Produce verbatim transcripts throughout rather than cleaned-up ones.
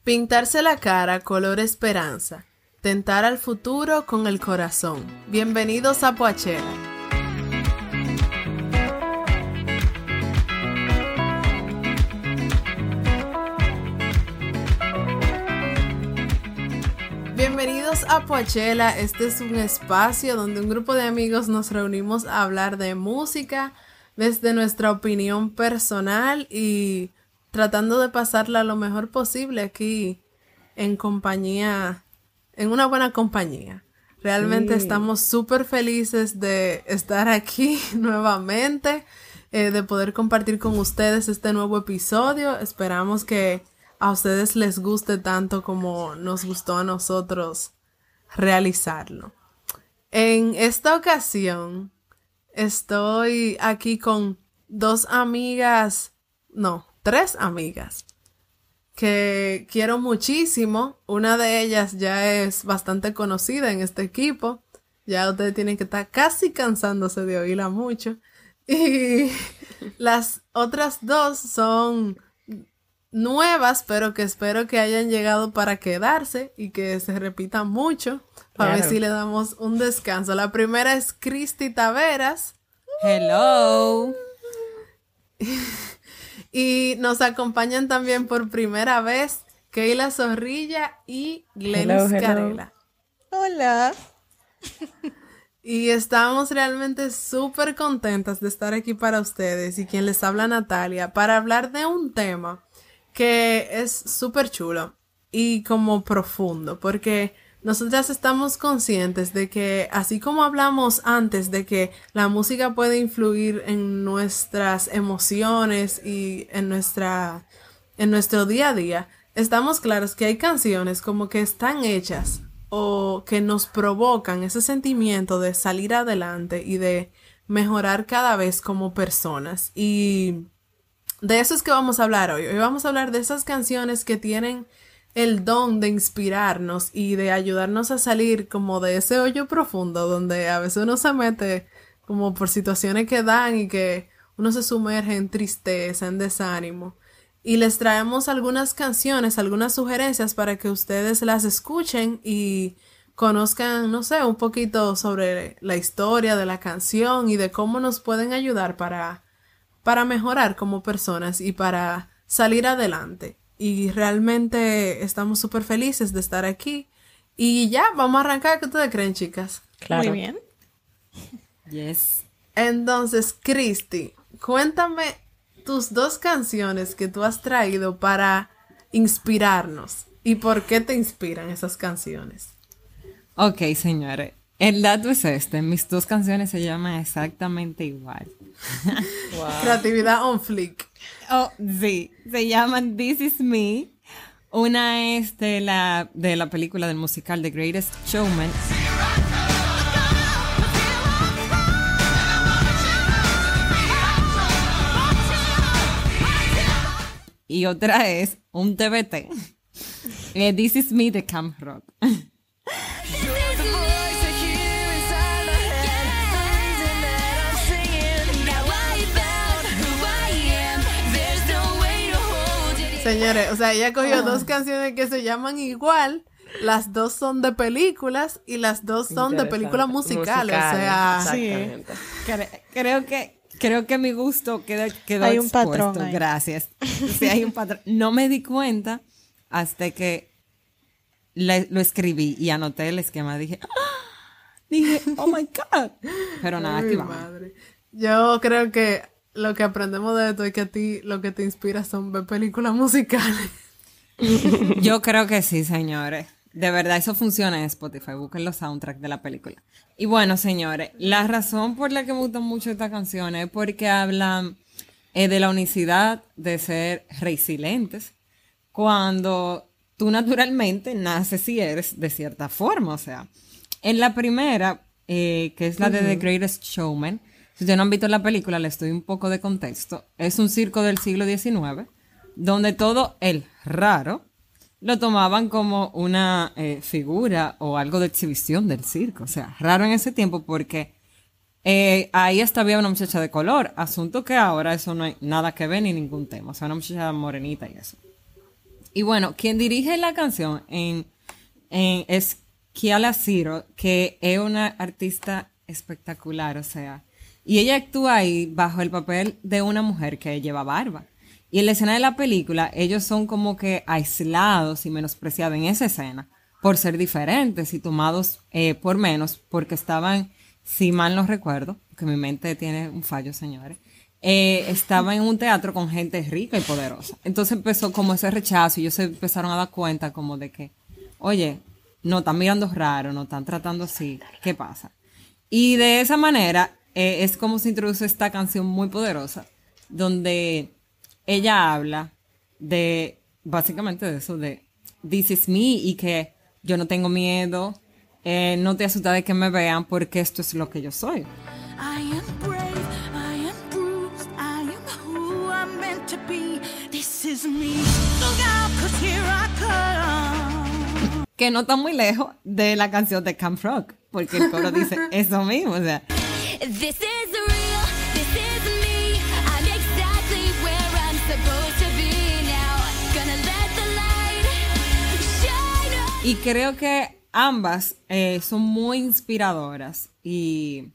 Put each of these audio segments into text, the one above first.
Pintarse la cara color esperanza. Tentar al futuro con el corazón. Bienvenidos a Poachella. Bienvenidos a Poachella. Este es un espacio donde un grupo de amigos nos reunimos a hablar de música desde nuestra opinión personal y tratando de pasarla lo mejor posible aquí en compañía, en una buena compañía. Realmente sí. Estamos súper felices de estar aquí nuevamente, eh, de poder compartir con ustedes este nuevo episodio. Esperamos que a ustedes les guste tanto como nos gustó a nosotros realizarlo. En esta ocasión estoy aquí con dos amigas, no, tres amigas que quiero muchísimo. Una de ellas ya es bastante conocida en este equipo. Ya ustedes tienen que estar casi cansándose de oírla mucho. Y las otras dos son nuevas, pero que espero que hayan llegado para quedarse y que se repitan mucho. Para claro. ver si le damos un descanso. La primera es Cristi Taveras. Hello. Y nos acompañan también por primera vez Keila Zorrilla y Glenis Carela. Hola. Y estamos realmente súper contentas de estar aquí para ustedes y quien les habla Natalia para hablar de un tema que es súper chulo y como profundo, porque nosotras estamos conscientes de que, así como hablamos antes de que la música puede influir en nuestras emociones y en nuestra, en nuestro día a día, estamos claros que hay canciones como que están hechas o que nos provocan ese sentimiento de salir adelante y de mejorar cada vez como personas. Y de eso es que vamos a hablar hoy. Hoy vamos a hablar de esas canciones que tienen el don de inspirarnos y de ayudarnos a salir como de ese hoyo profundo donde a veces uno se mete como por situaciones que dan y que uno se sumerge en tristeza, en desánimo. Y les traemos algunas canciones, algunas sugerencias para que ustedes las escuchen y conozcan, no sé, un poquito sobre la historia de la canción y de cómo nos pueden ayudar para, para mejorar como personas y para salir adelante. Y realmente estamos súper felices de estar aquí. Y ya, vamos a arrancar. ¿Qué ustedes creen, chicas? Claro. Muy bien. Yes. Entonces, Cristi, cuéntame tus dos canciones que tú has traído para inspirarnos. ¿Y por qué te inspiran esas canciones? Ok, señores. El dato es este. Mis dos canciones se llaman exactamente igual. Wow. Creatividad on flick. Oh, sí. Se llaman This Is Me. Una es de la, de la película del musical The Greatest Showman. Y otra es un T B T. eh, This Is Me de Camp Rock. Señores, o sea, ella cogió oh. dos canciones que se llaman igual, las dos son de películas y las dos son de películas musicales, Musical, o sea, exactamente. Sí. Cre- creo que creo que mi gusto quedó, quedó hay un expuesto. patrón ahí. Gracias. Sí, hay un patrón. No me di cuenta hasta que le, lo escribí y anoté el esquema. Dije, ¡ah! Dije, oh my God. Pero nada, Ay, aquí vamos. Madre. Yo creo que lo que aprendemos de esto es que a ti lo que te inspira son ver películas musicales. Yo creo que sí, señores. De verdad, eso funciona en Spotify. Busquen los soundtracks de la película. Y bueno, señores, la razón por la que me gustan mucho estas canciones es porque hablan eh, de la unicidad de ser resilientes cuando tú naturalmente naces y eres de cierta forma. O sea, en la primera, eh, que es la de uh-huh. The Greatest Showman, si ustedes no han visto la película, les doy un poco de contexto. Es un circo del siglo diecinueve, donde todo el raro lo tomaban como una eh, figura o algo de exhibición del circo. O sea, raro en ese tiempo porque eh, ahí hasta había una muchacha de color. Asunto que ahora eso no hay nada que ver ni ningún tema. O sea, una muchacha morenita y eso. Y bueno, quien dirige la canción en, en, es Keala Zero, que es una artista espectacular, o sea, y ella actúa ahí bajo el papel de una mujer que lleva barba. Y en la escena de la película, ellos son como que aislados y menospreciados en esa escena por ser diferentes y tomados eh, por menos, porque estaban, si mal no recuerdo, que mi mente tiene un fallo, señores, eh, estaban en un teatro con gente rica y poderosa. Entonces empezó como ese rechazo y ellos se empezaron a dar cuenta como de que, oye, no están mirando raro, no están tratando así, ¿qué pasa? Y de esa manera eh, es como se introduce esta canción muy poderosa, donde ella habla de, básicamente de eso, de This is me, y que yo no tengo miedo, eh, no te asustes de que me vean porque esto es lo que yo soy. I am brave, I am bruised, I am who I'm meant to be. This is me. Look out, 'cause here I come. Que no está muy lejos de la canción de Camp Rock, porque el coro dice eso mismo, o sea. This is real, this is me. I'm exactly where I'm supposed to be now. Gonna let the light shine on. Y creo que ambas eh, son muy inspiradoras y,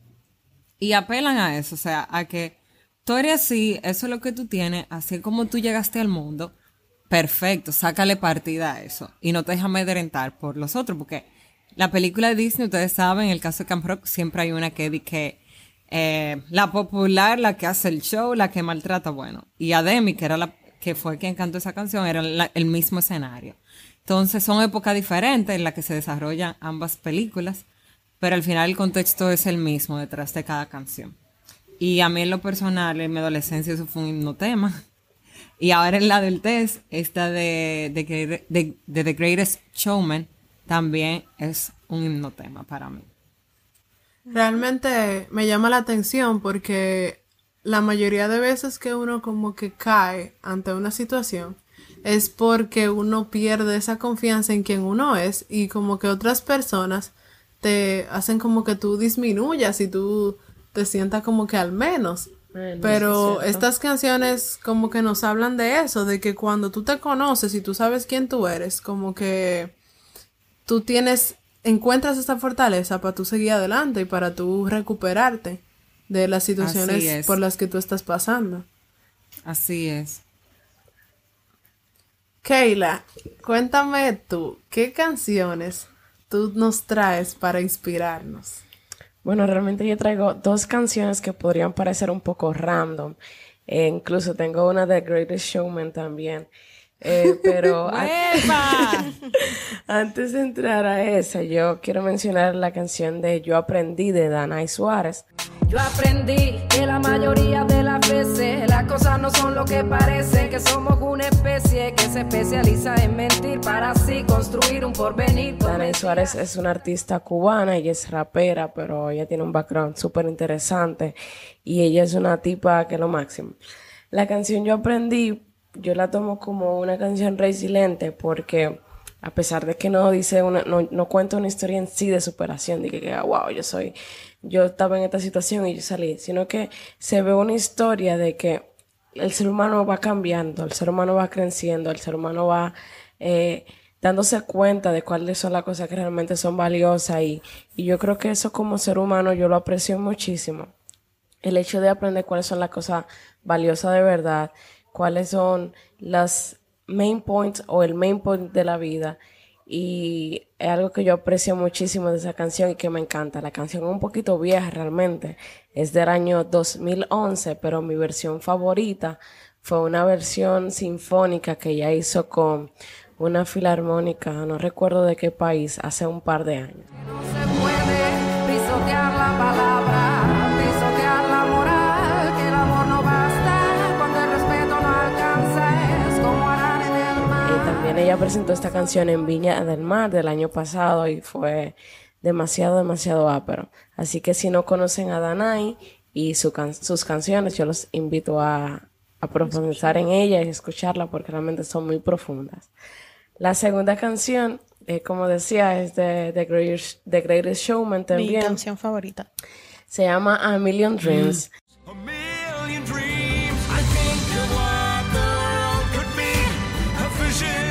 y apelan a eso, o sea, a que tú eres así, eso es lo que tú tienes, así como tú llegaste al mundo, perfecto, sácale partida a eso y no te dejes amedrentar por los otros, porque la película de Disney, ustedes saben, en el caso de Camp Rock, siempre hay una que dice que eh, la popular, la que hace el show, la que maltrata, bueno, y a Demi, que era la que fue quien cantó esa canción, era la, el mismo escenario. Entonces son épocas diferentes en las que se desarrollan ambas películas, pero al final el contexto es el mismo detrás de cada canción. Y a mí en lo personal, en mi adolescencia, eso fue un hipnotema. Y ahora en la adultez, esta de, de, de, de The Greatest Showman también es un hipnotema para mí. Realmente me llama la atención porque la mayoría de veces que uno como que cae ante una situación es porque uno pierde esa confianza en quien uno es y como que otras personas te hacen como que tú disminuyas y tú te sientas como que al menos. Bueno, Pero es cierto. estas canciones como que nos hablan de eso, de que cuando tú te conoces y tú sabes quién tú eres, como que tú tienes, encuentras esa fortaleza para tú seguir adelante y para tú recuperarte de las Así situaciones es. por las que tú estás pasando. Así es. Keila, cuéntame tú, ¿qué canciones tú nos traes para inspirarnos? Bueno, realmente yo traigo dos canciones que podrían parecer un poco random. Eh, incluso tengo una de Greatest Showman también. Eh, pero a- ¡Epa! antes de entrar a esa, yo quiero mencionar la canción de Yo Aprendí de Danay Suárez. Yo aprendí que la mayoría de las veces las cosas no son lo que parecen, que somos una especie que se especializa en mentir para así construir un porvenir. Danay Suárez es una artista cubana, ella es rapera, pero ella tiene un background súper interesante y ella es una tipa que es lo máximo. La canción Yo Aprendí, yo la tomo como una canción resiliente porque a pesar de que no dice una, no, no cuenta una historia en sí de superación, de que, que wow, yo soy, yo estaba en esta situación y yo salí, sino que se ve una historia de que el ser humano va cambiando, el ser humano va creciendo, el ser humano va eh, dándose cuenta de cuáles son las cosas que realmente son valiosas y, y yo creo que eso como ser humano yo lo aprecio muchísimo. El hecho de aprender cuáles son las cosas valiosas de verdad, cuáles son las main points o el main point de la vida y es algo que yo aprecio muchísimo de esa canción y que me encanta. La canción es un poquito vieja realmente, es del año dos mil once, pero mi versión favorita fue una versión sinfónica que ella hizo con una filarmónica, no recuerdo de qué país, hace un par de años. No se puede pisotear la palabra, pisotear la moral, que el amor no basta cuando el respeto no alcanza, es como arar en el mar. Eh, también ella presentó esta canción en Viña del Mar del año pasado y fue demasiado, demasiado ápero. Así que si no conocen a Danay y su can- sus canciones, yo los invito a, a profundizar en ella y escucharla porque realmente son muy profundas. La segunda canción, eh, como decía, es de The Greatest, The Greatest Showman Mi también. canción favorita. Se llama A Million Dreams. A million dreams. I think of what the world could be. A vision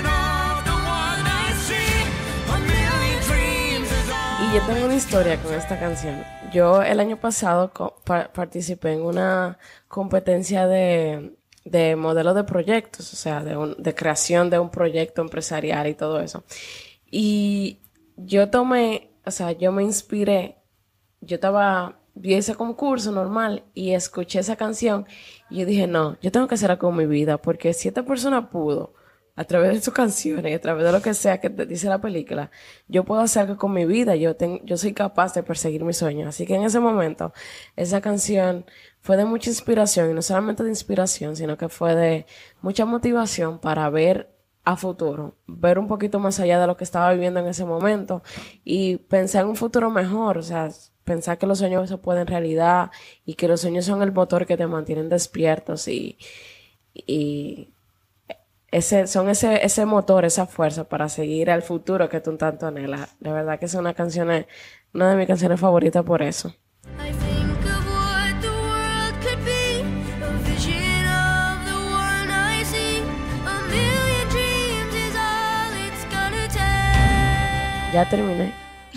Y yo tengo una historia con esta canción. Yo el año pasado co- pa- participé en una competencia de, de modelo de proyectos, o sea, de, un- de creación de un proyecto empresarial y todo eso. Y yo tomé, o sea, yo me inspiré, yo estaba, vi ese concurso normal y escuché esa canción y yo dije, no, yo tengo que hacer algo con mi vida porque si esta persona pudo, a través de sus canciones y a través de lo que sea que te dice la película, yo puedo hacer algo con mi vida, yo, ten- yo soy capaz de perseguir mis sueños. Así que en ese momento, esa canción fue de mucha inspiración y no solamente de inspiración, sino que fue de mucha motivación para ver a futuro, ver un poquito más allá de lo que estaba viviendo en ese momento y pensar en un futuro mejor, o sea, pensar que los sueños se pueden realidad y que los sueños son el motor que te mantienen despiertos y, y ese, son ese, ese motor, esa fuerza para seguir al futuro que tú tanto anhelas. De verdad que es una canción, una de mis canciones favoritas por eso. I think of what the world could be, a vision of the one I see. A million dreams is all it's gonna take. Ya terminé.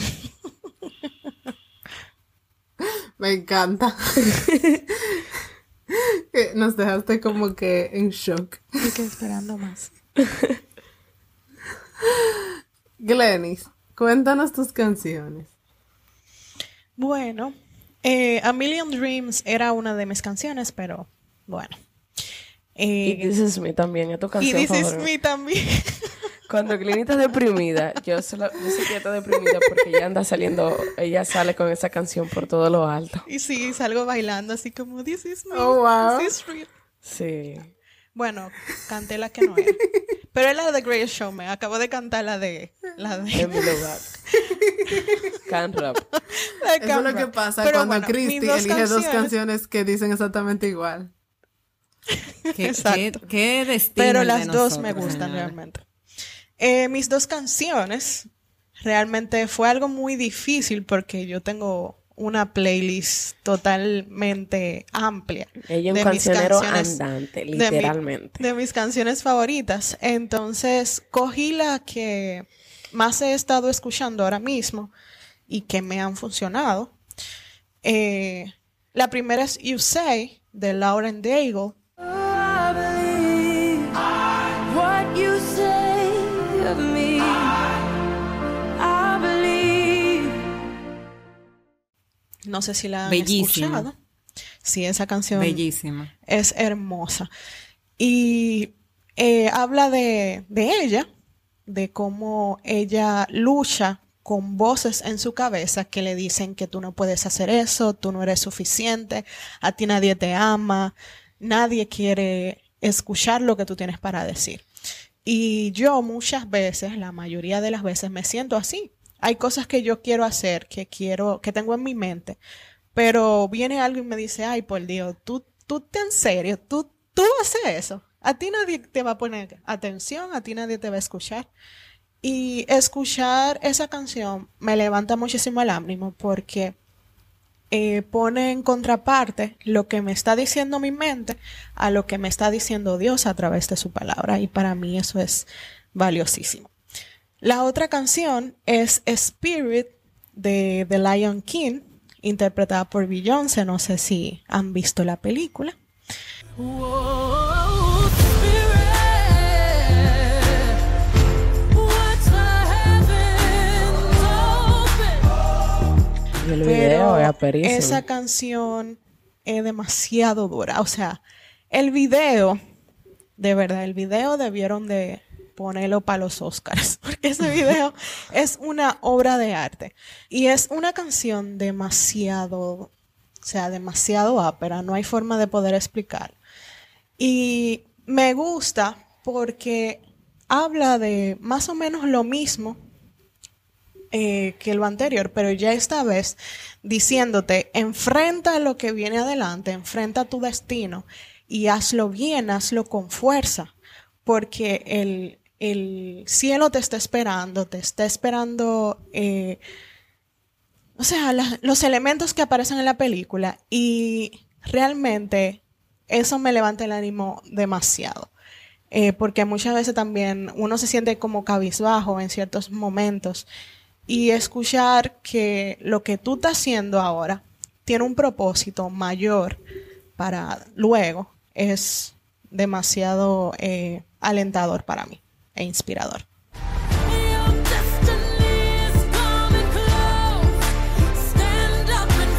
Me encanta. Que nos dejaste como que en shock. Y que esperando más. Glenis, cuéntanos tus canciones. Bueno, eh, A Million Dreams era una de mis canciones, pero bueno. Y Eh, This Is Me también, es tu y canción This Is favorita. Me también. Cuando Glyn está deprimida, yo, solo, yo sé que ella está deprimida porque ella anda saliendo, ella sale con esa canción por todo lo alto. Y sí, salgo bailando así como This Is Me. Oh, wow. This is real. Sí. Bueno, canté la que no era. Pero es la de Greatest Showman. Acabo de cantar la de... La de... Emily Back. Can rap. la de Eso es lo Camp que Rock. pasa Pero cuando bueno, Christy mis dos elige dos canciones- canciones que dicen exactamente igual. ¿Qué, Exacto. qué, qué destino Pero el de las dos me nosotros, gustan señores. realmente. Eh, mis dos canciones realmente fue algo muy difícil porque yo tengo una playlist totalmente amplia Ella es de un mis cancionero canciones- andante, de mi- literalmente. de mis canciones favoritas. Entonces, cogí la que más he estado escuchando ahora mismo y que me han funcionado. Eh, la primera es You Say, de Lauren Daigle. I believe what you say of me. I believe. No sé si la han Bellísima. escuchado. Sí, esa canción Bellísima. es hermosa. Y eh, habla de, de ella, de cómo ella lucha con voces en su cabeza que le dicen que tú no puedes hacer eso, tú no eres suficiente, a ti nadie te ama, nadie quiere escuchar lo que tú tienes para decir. Y yo muchas veces, la mayoría de las veces, me siento así. Hay cosas que yo quiero hacer, que quiero, que tengo en mi mente, pero viene algo y me dice, ay, por Dios, tú, tú te en serio, tú, tú haces eso. A ti nadie te va a poner atención, a ti nadie te va a escuchar. Y escuchar esa canción me levanta muchísimo el ánimo porque eh, pone en contraparte lo que me está diciendo mi mente a lo que me está diciendo Dios a través de su palabra. Y para mí eso es valiosísimo. La otra canción es Spirit de The Lion King, interpretada por Beyoncé. No sé si han visto la película. Whoa, Spirit, what's the heavens open? Y el Pero video es aperísimo. esa canción es demasiado dura. O sea, el video, de verdad, el video debieron de ponerlo para los Oscars, porque ese video es una obra de arte. Y es una canción demasiado, o sea, demasiado ápera, no hay forma de poder explicar. Y me gusta porque habla de más o menos lo mismo eh, que lo anterior, pero ya esta vez diciéndote, enfrenta lo que viene adelante, enfrenta tu destino y hazlo bien, hazlo con fuerza, porque el, el cielo te está esperando, te está esperando, eh, o sea, la- los elementos que aparecen en la película y realmente eso me levanta el ánimo demasiado. Eh, porque muchas veces también uno se siente como cabizbajo en ciertos momentos y escuchar que lo que tú estás haciendo ahora tiene un propósito mayor para luego es demasiado eh, alentador para mí e inspirador. Your destiny is coming close. Stand up and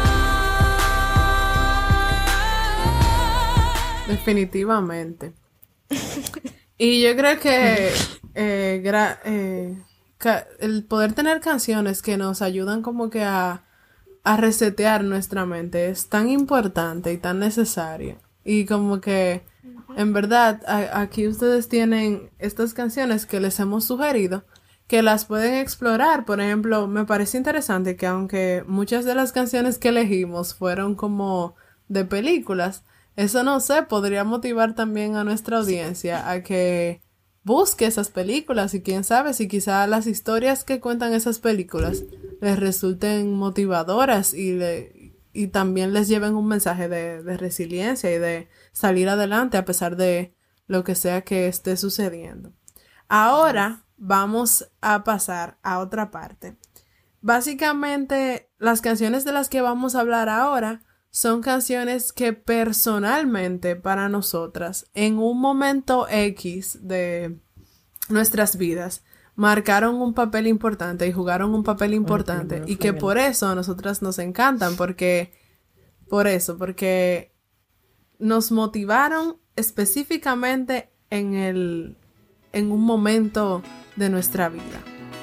fight. Definitivamente. Y yo creo que eh, gra- eh, ca- el poder tener canciones que nos ayudan como que a, a resetear nuestra mente es tan importante y tan necesario. Y como que, en verdad, a- aquí ustedes tienen estas canciones que les hemos sugerido, que las pueden explorar. Por ejemplo, me parece interesante que aunque muchas de las canciones que elegimos fueron como de películas, eso no sé, podría motivar también a nuestra audiencia a que busque esas películas y quién sabe si quizá las historias que cuentan esas películas les resulten motivadoras y, le- y también les lleven un mensaje de, de resiliencia y de salir adelante a pesar de lo que sea que esté sucediendo. Ahora vamos a pasar a otra parte. Básicamente, las canciones de las que vamos a hablar ahora son canciones que personalmente para nosotras, en un momento X de nuestras vidas, marcaron un papel importante y jugaron un papel importante y que por eso a nosotras nos encantan, porque, por eso, porque nos motivaron específicamente en el, en un momento de nuestra vida.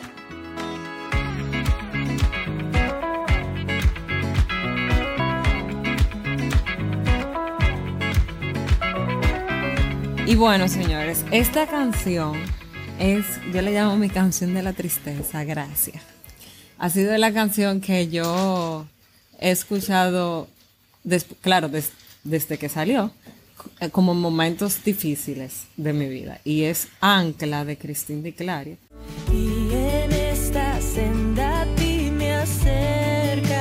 Y bueno, señores, esta canción es, yo le llamo mi canción de la tristeza, gracias. Ha sido la canción que yo he escuchado, des- claro, des- desde que salió, c- como en momentos difíciles de mi vida. Y es Ancla de Cristina Di Clario. Y en esta senda a ti me acercarás,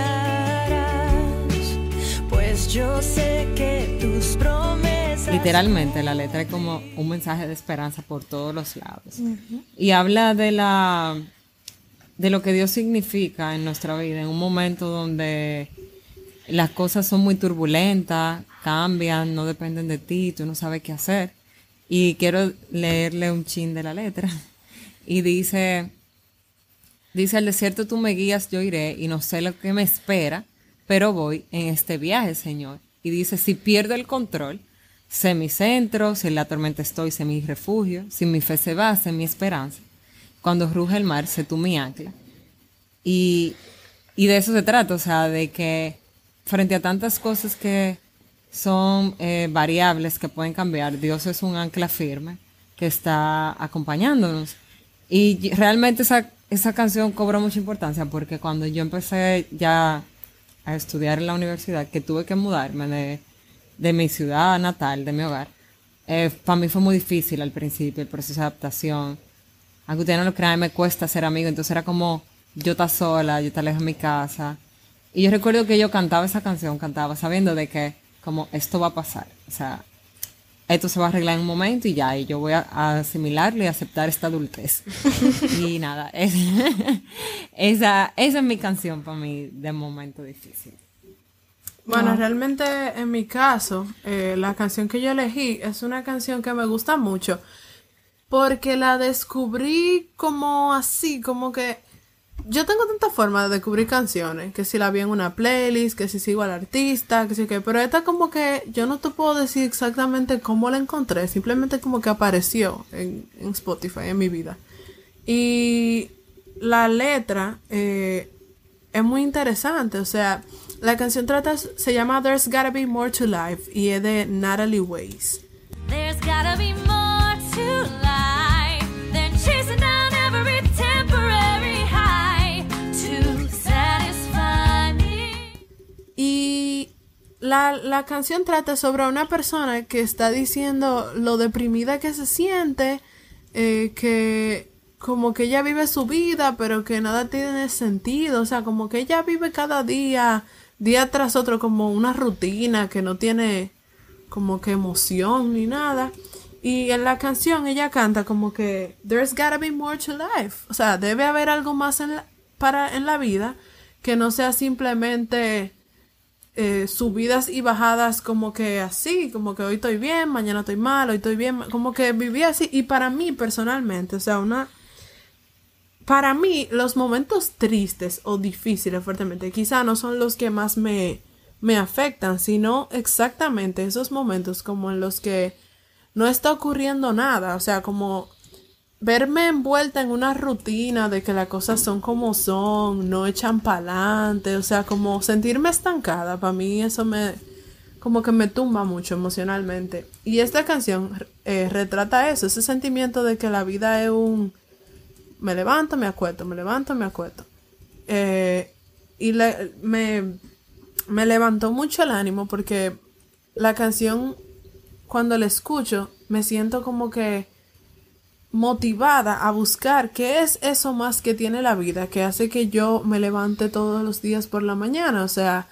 pues yo sé que tus promesas. Literalmente la letra es como un mensaje de esperanza por todos los lados. Y habla de la de lo que Dios significa en nuestra vida en un momento donde las cosas son muy turbulentas, cambian, no dependen de ti, tú no sabes qué hacer. Y quiero leerle un chin de la letra. Y dice, dice, al desierto tú me guías, yo iré, y no sé lo que me espera, pero voy en este viaje, Señor. Y dice, si pierdo el control, sé mi centro, si en la tormenta estoy, sé mi refugio, si mi fe se va, sé mi esperanza. Cuando ruge el mar, sé tú mi ancla. Y, y de eso se trata, o sea, de que frente a tantas cosas que son eh, variables, que pueden cambiar, Dios es un ancla firme que está acompañándonos. Y realmente esa, esa canción cobró mucha importancia porque cuando yo empecé ya a estudiar en la universidad, que tuve que mudarme de, de mi ciudad natal, de mi hogar, eh, para mí fue muy difícil al principio el proceso de adaptación. Aunque ustedes no lo crean, me cuesta ser amigo, entonces era como yo estar sola, yo estar lejos de mi casa. Y yo recuerdo que yo cantaba esa canción, cantaba sabiendo de que como esto va a pasar, o sea, esto se va a arreglar en un momento y ya, y yo voy a, a asimilarlo y aceptar esta adultez. Y nada, es, esa, esa es mi canción para mí de momento difícil. Bueno, realmente en mi caso, eh, la canción que yo elegí es una canción que me gusta mucho porque la descubrí como así, como que yo tengo tantas formas de descubrir canciones, que si la vi en una playlist, que si sigo al artista, que si que, pero esta como que yo no te puedo decir exactamente cómo la encontré, simplemente como que apareció en, en Spotify en mi vida. Y la letra eh, es muy interesante, o sea, la canción trata, se llama There's Gotta Be More to Life y es de Natalie Weiss. There's gotta be more to life than chasing down every temporary high to satisfy me. Y la, la canción trata sobre una persona que está diciendo lo deprimida que se siente, eh, que como que ella vive su vida, pero que nada tiene sentido, o sea, como que ella vive cada día, día tras otro, como una rutina que no tiene como que emoción ni nada. Y en la canción ella canta como que there's gotta be more to life, o sea, debe haber algo más en la, para en la vida que no sea simplemente eh, subidas y bajadas como que así, como que hoy estoy bien, mañana estoy mal, hoy estoy bien, como que viví así. Y para mí personalmente, o sea, una... Para mí, los momentos tristes o difíciles fuertemente, quizá no son los que más me, me afectan, sino exactamente esos momentos como en los que no está ocurriendo nada, o sea, como verme envuelta en una rutina de que las cosas son como son, no echan pa'lante, o sea, como sentirme estancada, para mí eso me, como que me tumba mucho emocionalmente. Y esta canción eh, retrata eso, ese sentimiento de que la vida es un... Me levanto, me acuesto, me levanto, me acuesto. Eh, y le, me, me levantó mucho el ánimo porque la canción, cuando la escucho, me siento como que motivada a buscar qué es eso más que tiene la vida, que hace que yo me levante todos los días por la mañana. O sea,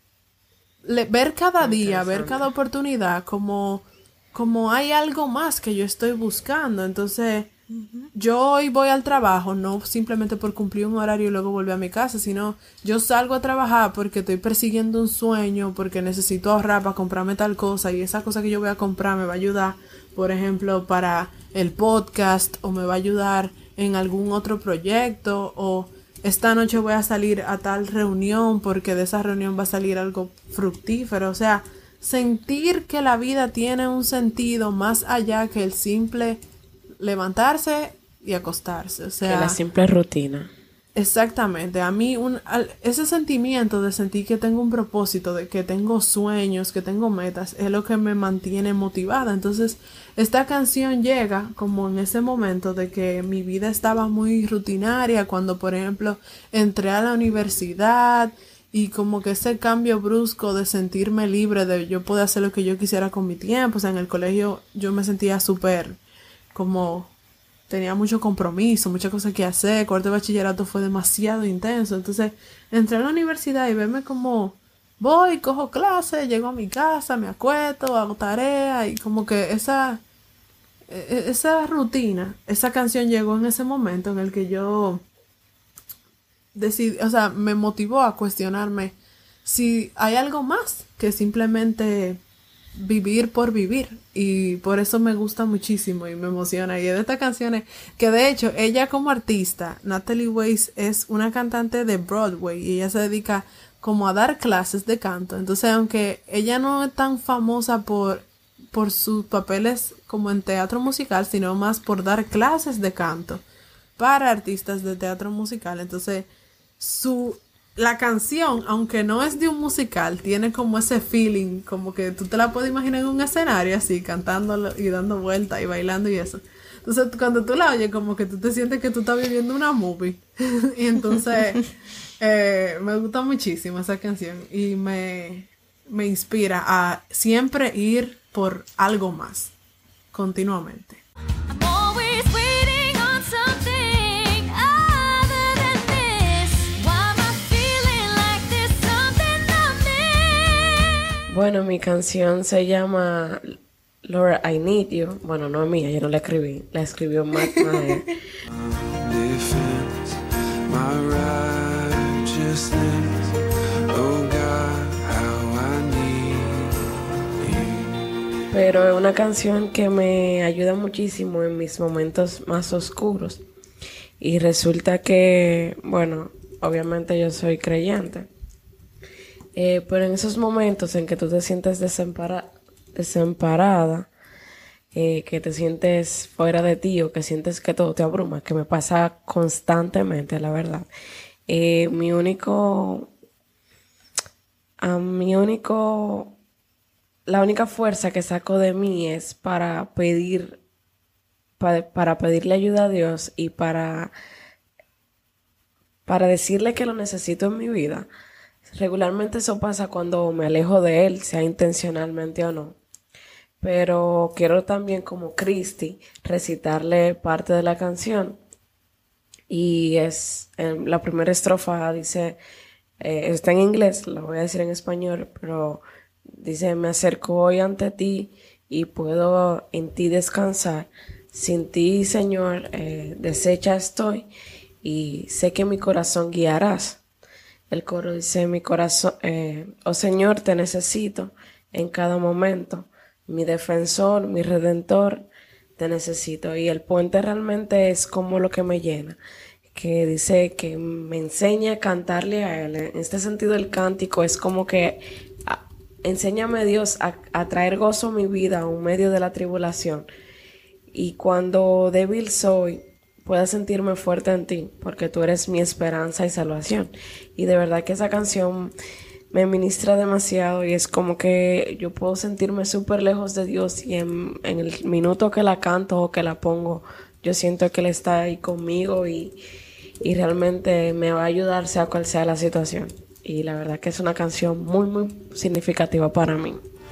le, ver cada día, ver cada oportunidad como, como hay algo más que yo estoy buscando. Entonces... Yo hoy voy al trabajo, no simplemente por cumplir un horario y luego volver a mi casa, sino yo salgo a trabajar porque estoy persiguiendo un sueño, porque necesito ahorrar para comprarme tal cosa y esa cosa que yo voy a comprar me va a ayudar, por ejemplo, para el podcast o me va a ayudar en algún otro proyecto o esta noche voy a salir a tal reunión porque de esa reunión va a salir algo fructífero. O sea, sentir que la vida tiene un sentido más allá que el simple levantarse y acostarse, o sea... Que la simple rutina. Exactamente, a mí un, al, ese sentimiento de sentir que tengo un propósito, de que tengo sueños, que tengo metas, es lo que me mantiene motivada. Entonces, esta canción llega como en ese momento de que mi vida estaba muy rutinaria, cuando por ejemplo entré a la universidad y como que ese cambio brusco de sentirme libre, de yo poder hacer lo que yo quisiera con mi tiempo. O sea, en el colegio yo me sentía súper... como tenía mucho compromiso, muchas cosas que hacer, cuarto de bachillerato fue demasiado intenso, entonces entré a la universidad y verme como voy, cojo clases, llego a mi casa, me acuesto, hago tarea y como que esa, e- esa rutina, esa canción llegó en ese momento en el que yo decidí, o sea, me motivó a cuestionarme si hay algo más que simplemente vivir por vivir, y por eso me gusta muchísimo y me emociona. Y es de estas canciones que de hecho ella como artista, Natalie Weiss, es una cantante de Broadway y ella se dedica como a dar clases de canto. Entonces, aunque ella no es tan famosa por por sus papeles como en teatro musical, sino más por dar clases de canto para artistas de teatro musical. Entonces, su la canción, aunque no es de un musical, tiene como ese feeling, como que tú te la puedes imaginar en un escenario así, cantándolo y dando vueltas y bailando y eso. Entonces, cuando tú la oyes, como que tú te sientes que tú estás viviendo una movie. Y entonces, eh, me gusta muchísimo esa canción y me, me inspira a siempre ir por algo más, continuamente. I'm always waiting on something other than this. Why am I feeling like there's something I miss? Bueno, mi canción se llama Lord, I Need You. Bueno, no es mía, yo no la escribí. La escribió Matt Maher. Defense, my righteousness. Oh God, how I need you. Pero es una canción que me ayuda muchísimo en mis momentos más oscuros. Y resulta que, bueno, obviamente yo soy creyente. Eh, pero en esos momentos en que tú te sientes desempara- desamparada, eh, que te sientes fuera de ti o que sientes que todo te abruma, que me pasa constantemente, la verdad. Eh, mi único, a mi único, la única fuerza que saco de mí es para pedir, pa- para pedirle ayuda a Dios y para, para decirle que lo necesito en mi vida. Regularmente eso pasa cuando me alejo de él, sea intencionalmente o no. Pero quiero también, como Christy, recitarle parte de la canción. Y es, en la primera estrofa dice, eh, está en inglés, lo voy a decir en español, pero dice: me acerco hoy ante ti y puedo en ti descansar. Sin ti, Señor, eh, deshecha estoy. y sé que mi corazón guiarás. El coro dice, mi corazón, eh, oh Señor, te necesito en cada momento. Mi defensor, mi redentor, te necesito. Y el puente realmente es como lo que me llena, que dice que me enseña a cantarle a Él. En este sentido, el cántico es como que a, enséñame Dios a, a traer gozo a mi vida en medio de la tribulación. Y cuando débil soy, pueda sentirme fuerte en ti, porque tú eres mi esperanza y salvación. Y de verdad que esa canción me ministra demasiado y es como que yo puedo sentirme súper lejos de Dios y en, en el minuto que la canto o que la pongo, yo siento que Él está ahí conmigo y, y realmente me va a ayudar sea cual sea la situación. Y la verdad que es una canción muy, muy significativa para mí.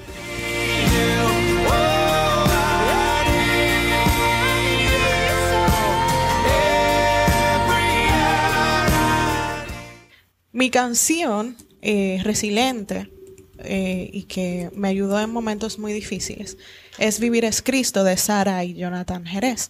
Mi canción, eh, resiliente, eh, y que me ayudó en momentos muy difíciles, es Vivir es Cristo de Sara y Jonathan Jerez.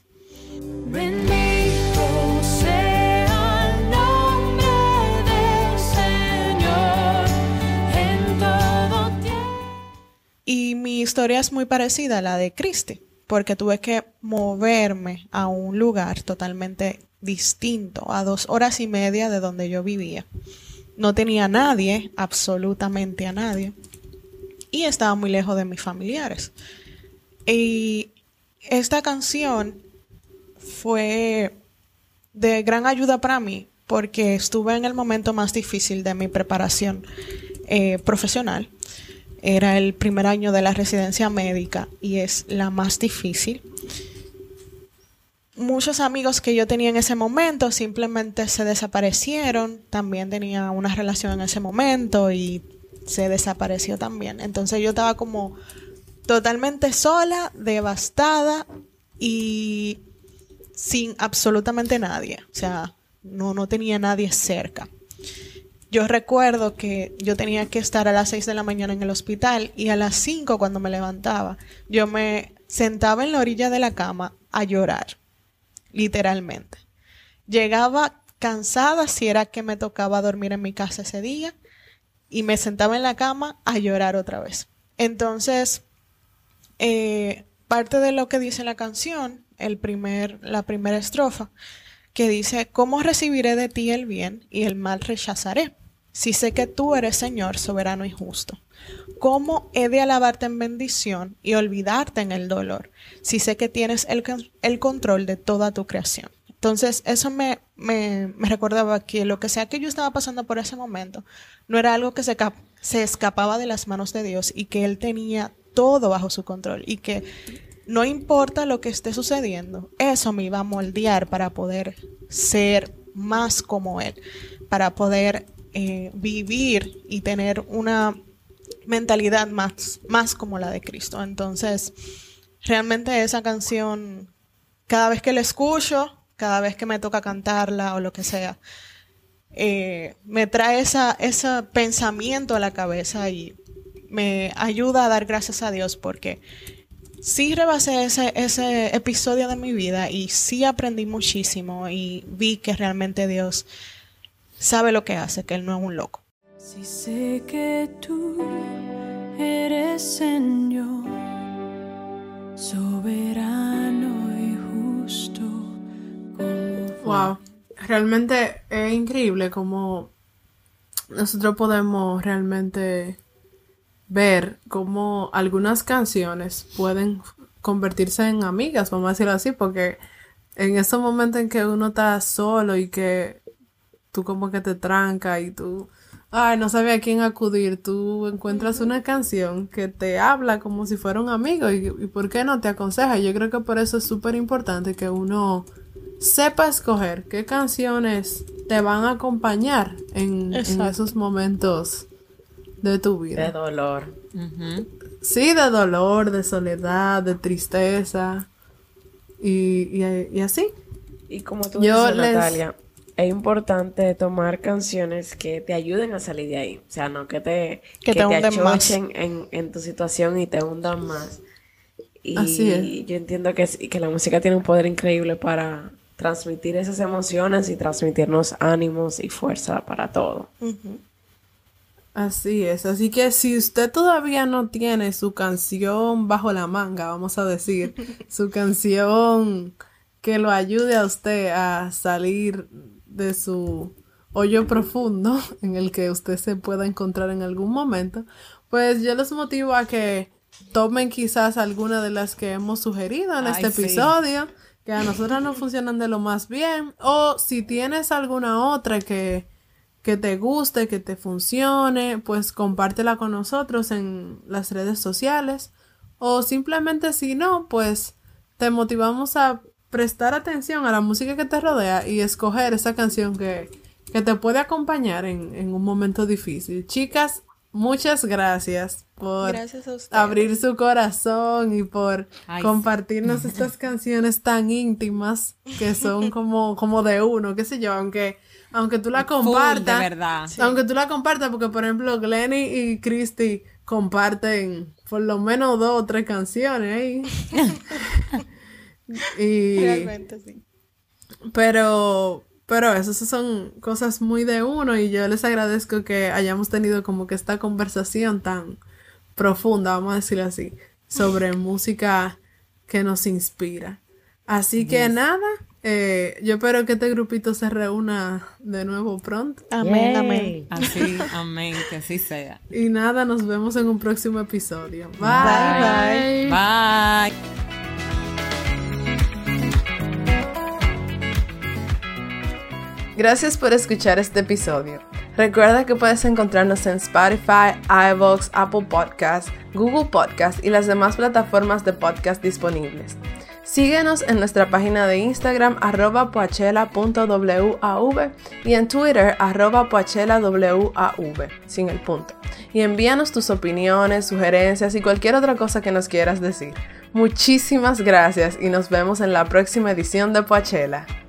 Bendito sea el nombre del Señor en todo tiempo. Y mi historia es muy parecida a la de Cristi, porque tuve que moverme a un lugar totalmente distinto, a dos horas y media de donde yo vivía. No tenía a nadie, absolutamente a nadie, y estaba muy lejos de mis familiares. Y esta canción fue de gran ayuda para mí porque estuve en el momento más difícil de mi preparación eh, profesional. Era el primer año de la residencia médica y es la más difícil. Muchos amigos que yo tenía en ese momento simplemente se desaparecieron. También tenía una relación en ese momento y se desapareció también. Entonces yo estaba como totalmente sola, devastada y sin absolutamente nadie. O sea, no, no tenía nadie cerca. Yo recuerdo que yo tenía que estar a las seis de la mañana en el hospital y a las cinco cuando me levantaba, yo me sentaba en la orilla de la cama a llorar. Literalmente. Llegaba cansada si era que me tocaba dormir en mi casa ese día y me sentaba en la cama a llorar otra vez. Entonces, eh, parte de lo que dice la canción, el primer, la primera estrofa, que dice, ¿cómo recibiré de ti el bien y el mal rechazaré? Si sé que tú eres Señor, soberano y justo. ¿Cómo he de alabarte en bendición y olvidarte en el dolor? Si sé que tienes el, el control de toda tu creación. Entonces, eso me, me, me recordaba que lo que sea que yo estaba pasando por ese momento, no era algo que se, cap- se escapaba de las manos de Dios y que Él tenía todo bajo su control y que no importa lo que esté sucediendo, eso me iba a moldear para poder ser más como Él, para poder eh, vivir y tener una mentalidad más, más como la de Cristo. Entonces, realmente esa canción, cada vez que la escucho, cada vez que me toca cantarla o lo que sea, eh, me trae esa, ese pensamiento a la cabeza y me ayuda a dar gracias a Dios porque sí rebasé ese, ese episodio de mi vida y sí aprendí muchísimo y vi que realmente Dios sabe lo que hace, que Él no es un loco. Si sé que tú eres Señor, soberano y justo. Como Wow, realmente es increíble cómo nosotros podemos realmente ver cómo algunas canciones pueden convertirse en amigas, vamos a decirlo así, porque en esos momentos en que uno está solo y que tú como que te tranca y tú, ay, no sabes a quién acudir, tú encuentras una canción que te habla como si fuera un amigo y, y ¿por qué no te aconseja? Yo creo que por eso es súper importante que uno sepa escoger qué canciones te van a acompañar en, en esos momentos de tu vida. De dolor. Ujú. Sí, de dolor, de soledad, de tristeza y, y, y así. Y como tú Yo dices, les- Natalia, es importante tomar canciones que te ayuden a salir de ahí. O sea, no que te, Que te hunden más. achochen en, en tu situación y te hundan más. Y Así es. yo entiendo que, sí- que la música tiene un poder increíble para, transmitir esas emociones y transmitirnos ánimos y fuerza para todo. Así es, así que si usted todavía no tiene su canción bajo la manga, vamos a decir, su canción que lo ayude a usted a salir de su hoyo profundo en el que usted se pueda encontrar en algún momento, pues yo los motivo a que tomen quizás alguna de las que hemos sugerido en Ay, este sí. episodio, que a nosotras nos funcionan de lo más bien, o si tienes alguna otra que, que te guste, que te funcione, pues compártela con nosotros en las redes sociales, o simplemente si no, pues te motivamos a prestar atención a la música que te rodea y escoger esa canción que, que te puede acompañar en, en un momento difícil. Chicas, muchas gracias por Gracias a ustedes. abrir su corazón y por Ay, compartirnos estas canciones tan íntimas que son como, como de uno, qué sé yo, aunque, aunque tú la Full, compartas, de verdad. aunque tú la compartas, porque por ejemplo Glenny y Christy comparten por lo menos dos o tres canciones ahí. y Realmente sí. pero, pero eso, eso son cosas muy de uno y yo les agradezco que hayamos tenido como que esta conversación tan profunda, vamos a decirlo así, sobre música que nos inspira. Así que nada, eh, yo espero que este grupito se reúna de nuevo pronto. Amén, Yay. amén. Así, amén, que así sea. Y nada, nos vemos en un próximo episodio. Bye. Bye, Bye. Gracias por escuchar este episodio. Recuerda que puedes encontrarnos en Spotify, iVoox, Apple Podcasts, Google Podcasts y las demás plataformas de podcast disponibles. Síguenos en nuestra página de Instagram arroba poachela punto wav y en Twitter arroba poachela wav, sin el punto. Y envíanos tus opiniones, sugerencias y cualquier otra cosa que nos quieras decir. Muchísimas gracias y nos vemos en la próxima edición de Poachela.